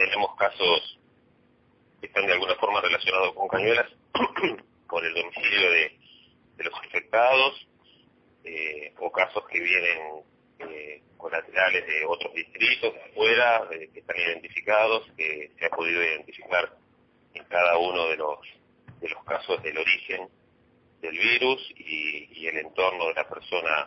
tenemos casos que están de alguna forma relacionados con Cañuelas, por el domicilio de los afectados, o casos que vienen colaterales de otros distritos de afuera, que están identificados, que se ha podido identificar en cada uno de los casos del origen del virus y el entorno de la persona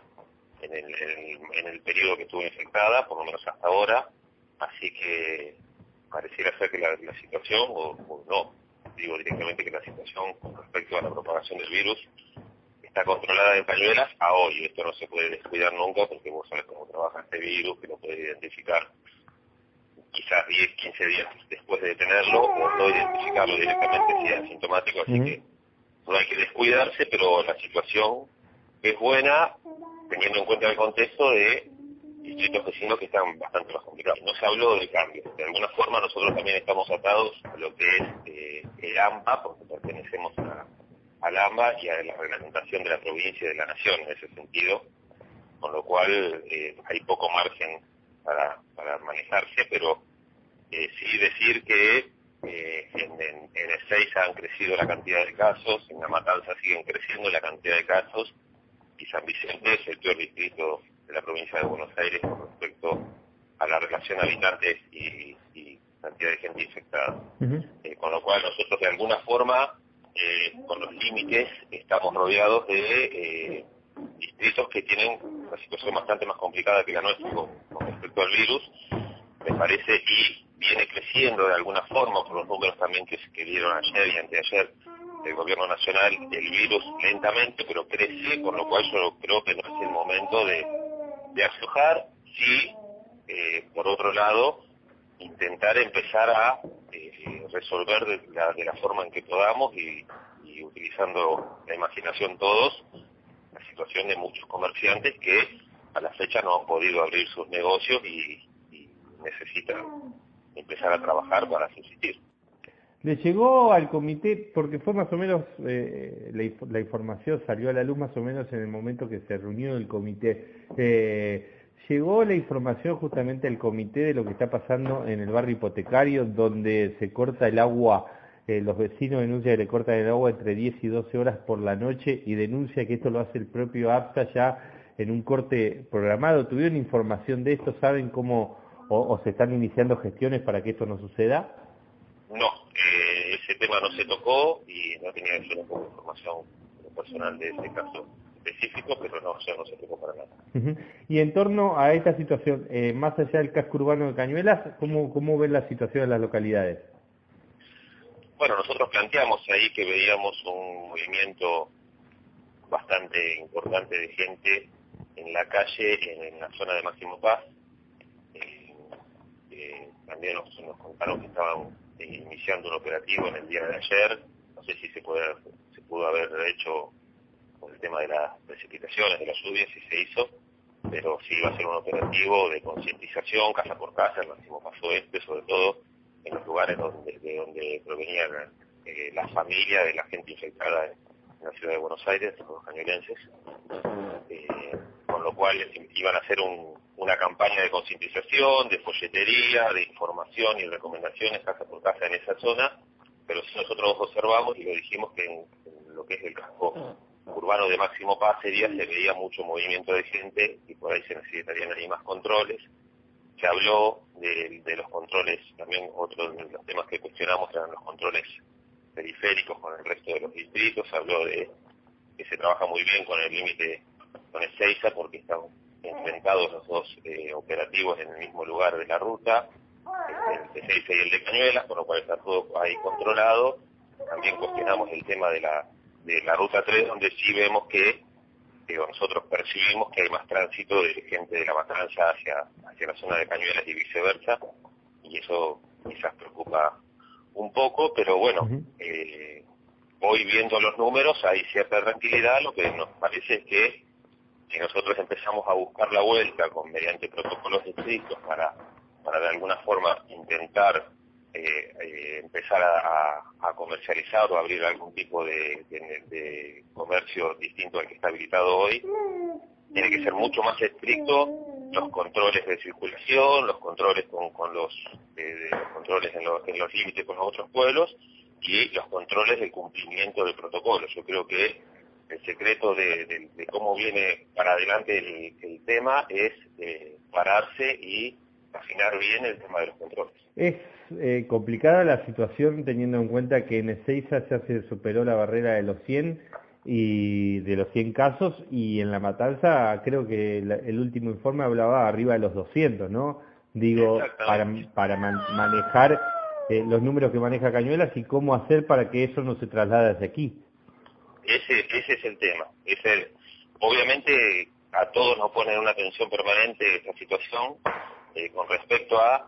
en el periodo que estuvo infectada, por lo menos hasta ahora. Así que pareciera ser que la situación, o no, digo directamente que la situación con respecto a la propagación del virus está controlada en Cañuelas a hoy. Esto no se puede descuidar nunca porque vos sabés cómo trabaja este virus, que lo puede identificar quizás 10, 15 días después de tenerlo, o no identificarlo directamente si es asintomático, así que no hay que descuidarse, pero la situación es buena teniendo en cuenta el contexto de distritos vecinos que están bastante más complicados. No se habló de cambio. De alguna forma nosotros también estamos atados a lo que es el AMBA, porque pertenecemos al AMBA y a la reglamentación de la provincia y de la nación en ese sentido, con lo cual hay poco margen para manejarse, pero sí decir que en Ezeiza han crecido la cantidad de casos, en La Matanza siguen creciendo la cantidad de casos, y San Vicente es el peor distrito de la provincia de Buenos Aires con respecto a la relación habitantes y cantidad de gente infectada. Con lo cual nosotros de alguna forma, con los límites, estamos rodeados de distritos que tienen una situación bastante más complicada que la nuestra con respecto al virus, me parece, y viene creciendo de alguna forma por los números también que dieron ayer y anteayer el gobierno nacional, el virus lentamente, pero crece, con lo cual yo creo que no es el momento de aflojar. Sí, por otro lado, intentar empezar a resolver de la forma en que podamos y utilizando la imaginación todos, la situación de muchos comerciantes que a la fecha no han podido abrir sus negocios y necesitan empezar a trabajar para subsistir. ¿Le llegó al comité, porque fue más o menos, la información salió a la luz más o menos en el momento que se reunió el comité, llegó la información justamente al comité de lo que está pasando en el barrio hipotecario, donde se corta el agua, los vecinos denuncian que le cortan el agua entre 10 y 12 horas por la noche y denuncia que esto lo hace el propio APSA ya en un corte programado? ¿Tuvieron información de esto? ¿Saben cómo o se están iniciando gestiones para que esto no suceda? No, ese tema no se tocó y no tenía yo tampoco información personal de ese caso específico, pero no, ya no se tocó para nada. Y en torno a esta situación, más allá del casco urbano de Cañuelas, ¿cómo ven la situación en las localidades? Bueno, nosotros planteamos ahí que veíamos un movimiento bastante importante de gente en la calle, en la zona de Máximo Paz. También nos contaron que estaban iniciando un operativo en el día de ayer. No sé si se pudo haber hecho por el tema de las precipitaciones, de las lluvias, si se hizo, pero sí iba a ser un operativo de concientización, casa por casa, el Máximo Paz Oeste, sobre todo en los lugares de donde provenían las familias de la gente infectada en la ciudad de Buenos Aires, los cañuelenses, con lo cual iban a hacer una campaña de concientización, de folletería, de información y recomendaciones casa por casa en esa zona, pero sí nosotros observamos y lo dijimos que en lo que es el casco urbano de Máximo Paz ese día se veía mucho movimiento de gente y por ahí se necesitarían ahí más controles. Se habló de los controles, también otro de los temas que cuestionamos eran los controles periféricos con el resto de los distritos. Se habló de que se trabaja muy bien con el límite con Ezeiza porque están enfrentados los dos operativos en el mismo lugar de la ruta, el de Ezeiza y el de Cañuelas, con lo cual está todo ahí controlado. También cuestionamos el tema de la ruta 3, donde sí vemos que nosotros percibimos que hay más tránsito de gente de La Matanza hacia la zona de Cañuelas y viceversa, y eso quizás preocupa un poco, pero bueno, hoy viendo los números hay cierta tranquilidad. Lo que nos parece es que si nosotros empezamos a buscar la vuelta mediante protocolos estrictos para de alguna forma intentar empezar a comercializar o abrir algún tipo de comercio distinto al que está habilitado hoy, tiene que ser mucho más estricto los controles de circulación, los controles con los controles en los límites con los otros pueblos y los controles del cumplimiento del protocolo. Yo creo que el secreto de cómo viene para adelante el tema es pararse y afinar bien el tema de los controles. Es complicada la situación teniendo en cuenta que en Ezeiza ya se superó la barrera de los 100 y de los 100 casos, y en La Matanza creo que el último informe hablaba arriba de los 200, ¿no? Digo, para manejar los números que maneja Cañuelas y cómo hacer para que eso no se traslade hacia aquí. Ese es el tema. Obviamente a todos nos pone en una tensión permanente esta situación con respecto a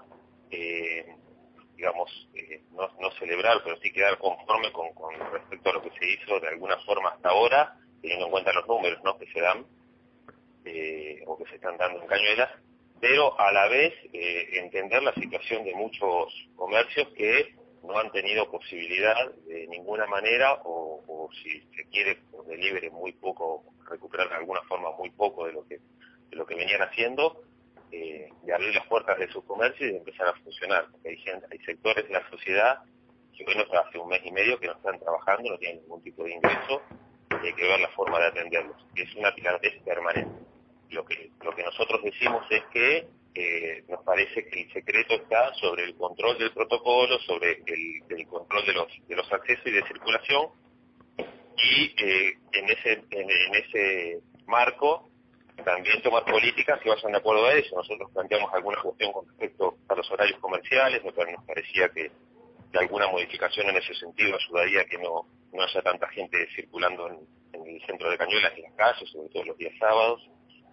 no celebrar, pero sí quedar conforme con respecto a lo que se hizo de alguna forma hasta ahora, teniendo en cuenta los números, ¿no?, que se dan o que se están dando en Cañuelas, pero a la vez entender la situación de muchos comercios que no han tenido posibilidad de ninguna manera o si se quiere por delivery muy poco, recuperar de alguna forma muy poco de lo que venían haciendo, de abrir las puertas de sus comercios y de empezar a funcionar, porque hay sectores de la sociedad que bueno, hace un mes y medio que no están trabajando, no tienen ningún tipo de ingreso, y hay que ver la forma de atenderlos. Es una tiradez permanente. Lo que nosotros decimos es que nos parece que el secreto está sobre el control del protocolo, sobre el control de los accesos y de circulación, y en ese marco también tomar políticas que vayan de acuerdo a eso. Nosotros planteamos alguna cuestión con respecto a los horarios comerciales, nos parecía que alguna modificación en ese sentido ayudaría a que no haya tanta gente circulando en el centro de Cañuelas y en las calles, sobre todo los días sábados,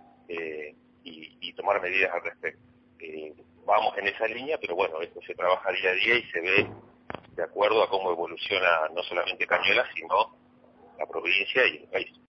y tomar medidas al respecto. Vamos en esa línea, pero bueno, esto se trabaja día a día y se ve de acuerdo a cómo evoluciona no solamente Cañuelas, sino la provincia y el país.